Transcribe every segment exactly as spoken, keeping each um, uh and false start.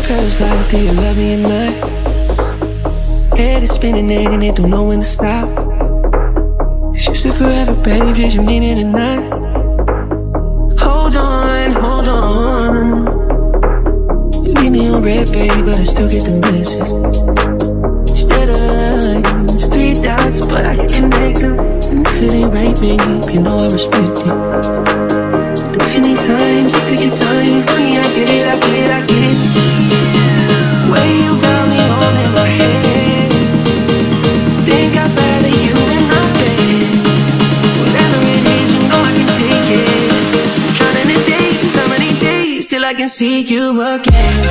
Parasite, do you love me at night? Head is spinning and it don't know when to stop. Cause you said forever, babe, did you mean it or not? Hold on, hold on. You leave me on red, baby, but I still get the message. Instead of lines, three dots, but I can connect them. And if it ain't right, babe, you know I respect it. But if you need time, just take your time. Honey, I get it, I get it, I get it. Way you got me all in my head. Think I'd rather you in my bed. Whatever it is, you know I can take it. I'm counting the days, how many days till I can see you again.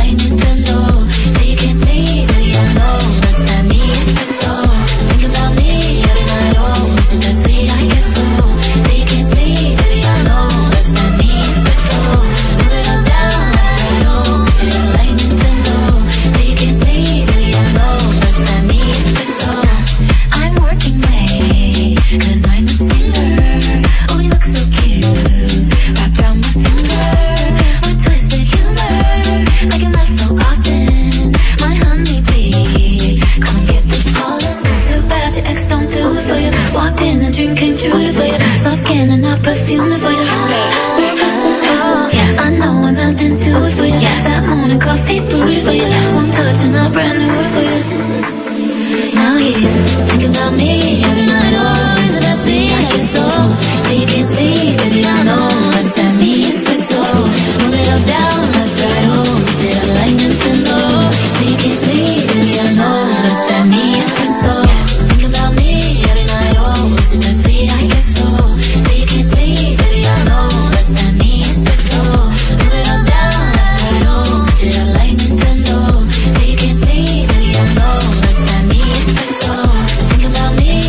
like Nintendo. Say you can't sleep, baby, I know that's that me espresso. Think about me every night, oh, is it that sweet? I guess so. Say you can't sleep, baby, I know that's that me espresso. Move it all down, left, right, oh, switch it up like Nintendo. Say you can't sleep, baby, I know that's that me espresso. I'm working late, cause I'm a singer. Oh, you look so cute, wrapped around my finger. With twisted humor, like enough so often. My honeybee, come and get this pollen. Too bad your ex don't do it for you. Walked in, a dream came true for you. Soft skin and I perfumed it for you. Yes, I know I'm out to do it for you. Yes, that morning coffee brewed it for you. One touch and I brand new it for you. Now he's thinking about me every night. Oh, is it that sweet? I guess so. Say you can't sleep, baby, I know that's that me espresso. Move it up, down, left, right, oh, switch it up like Nintendo. Say you can't sleep, baby, I know that's that me espresso. Think about me every night. Oh, is it that sweet? I guess so. Say you can't sleep, baby, I know that's that me espresso. Move it up, down, left, right, oh, switch it up like Nintendo. Say you can't sleep, baby, I know that's that me espresso. Think about me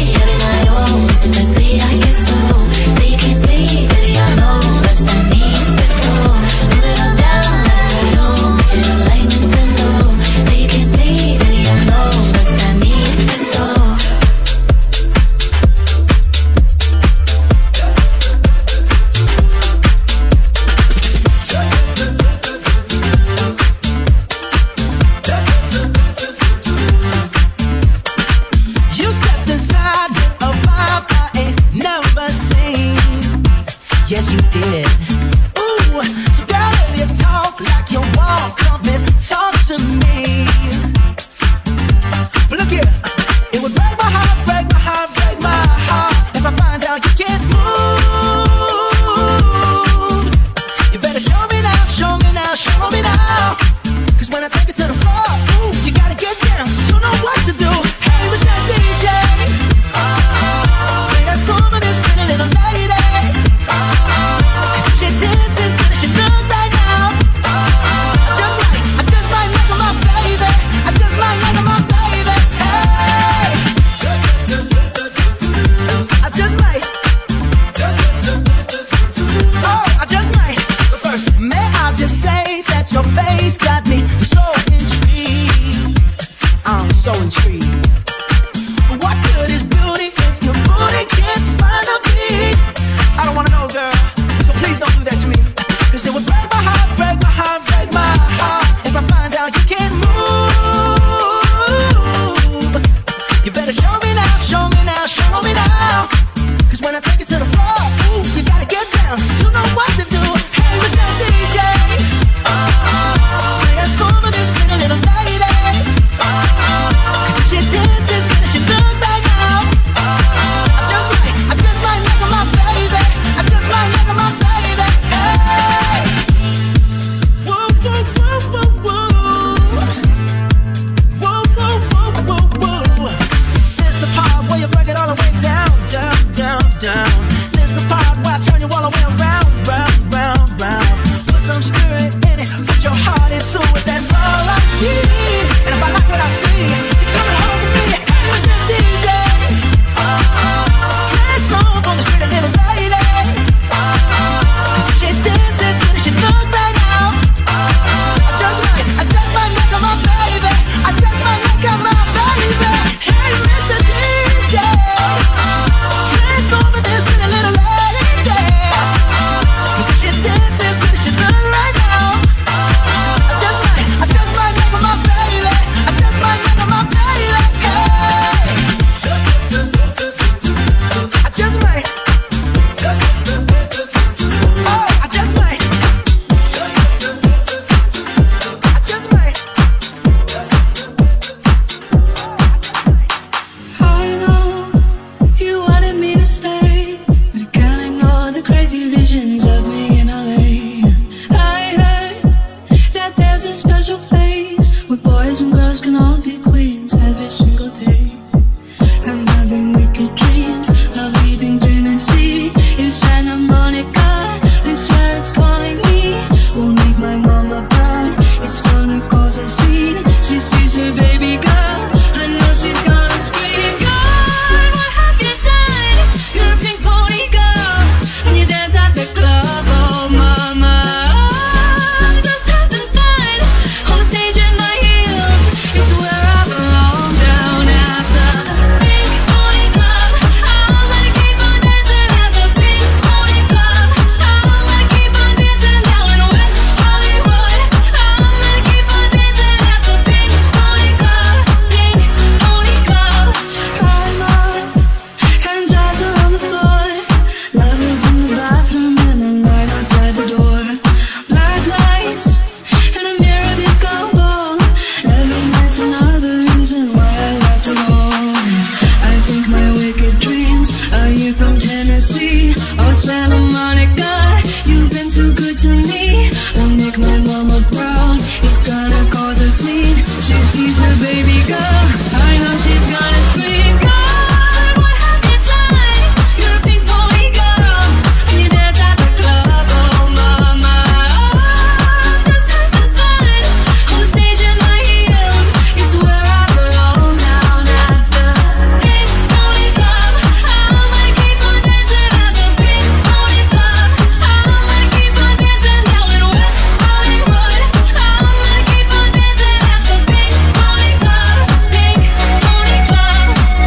calls her sweet. She sees her baby girl, I know she's gonna scream. God, what have you done? You're a pink pony girl, and you dance at the club. Oh mama, I'm just having fun on the stage in my heels. It's where I belong down at the pink pony club. I'm gonna keep on dancing at the pink pony club. I'm gonna keep on dancing down in West Hollywood. I'm gonna keep on dancing at the pink pony club, pink pony club.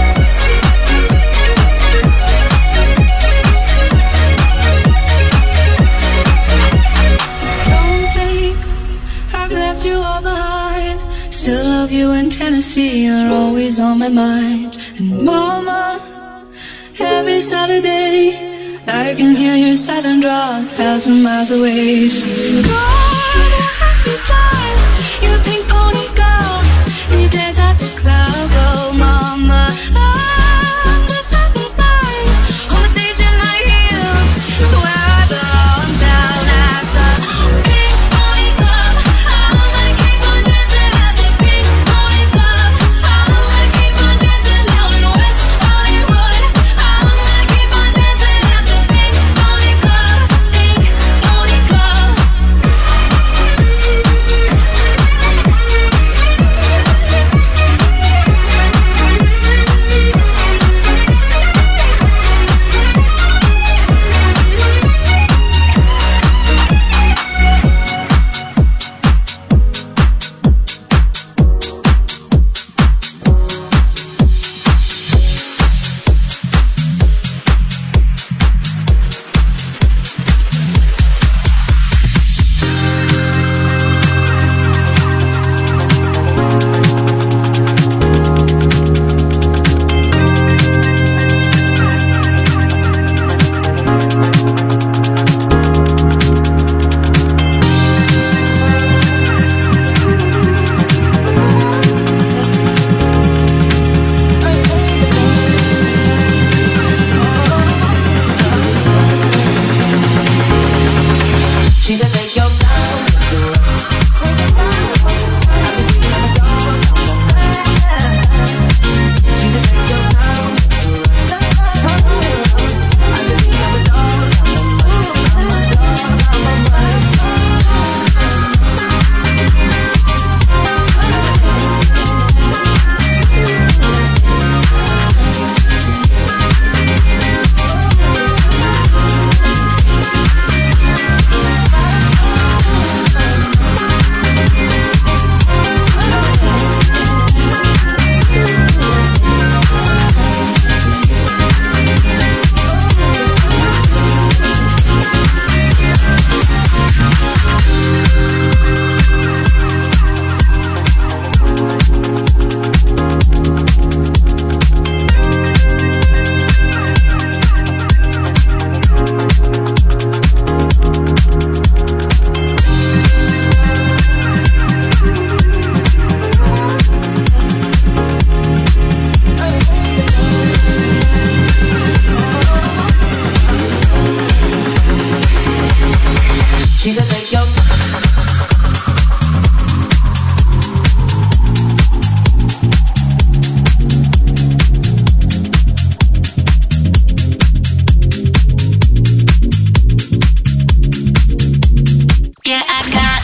Don't think I've left you all behind. Still love you in Tennessee, you're always on my mind. And mama, every Saturday I can hear your silent draw a thousand miles away. So God, what have you done? You're a pink pony girl, and you dance at the club. Oh mama, I'm just having fun on the stage in my heels. It's where I belong down at the pink pony club. I'm gonna keep on dancing at the pink pony club. I'm gonna keep on dancing down in West Hollywood. I'm gonna keep on dancing at the pink pony club, pink pony club. She said take your time. She said take your time. She said take your time. Yeah,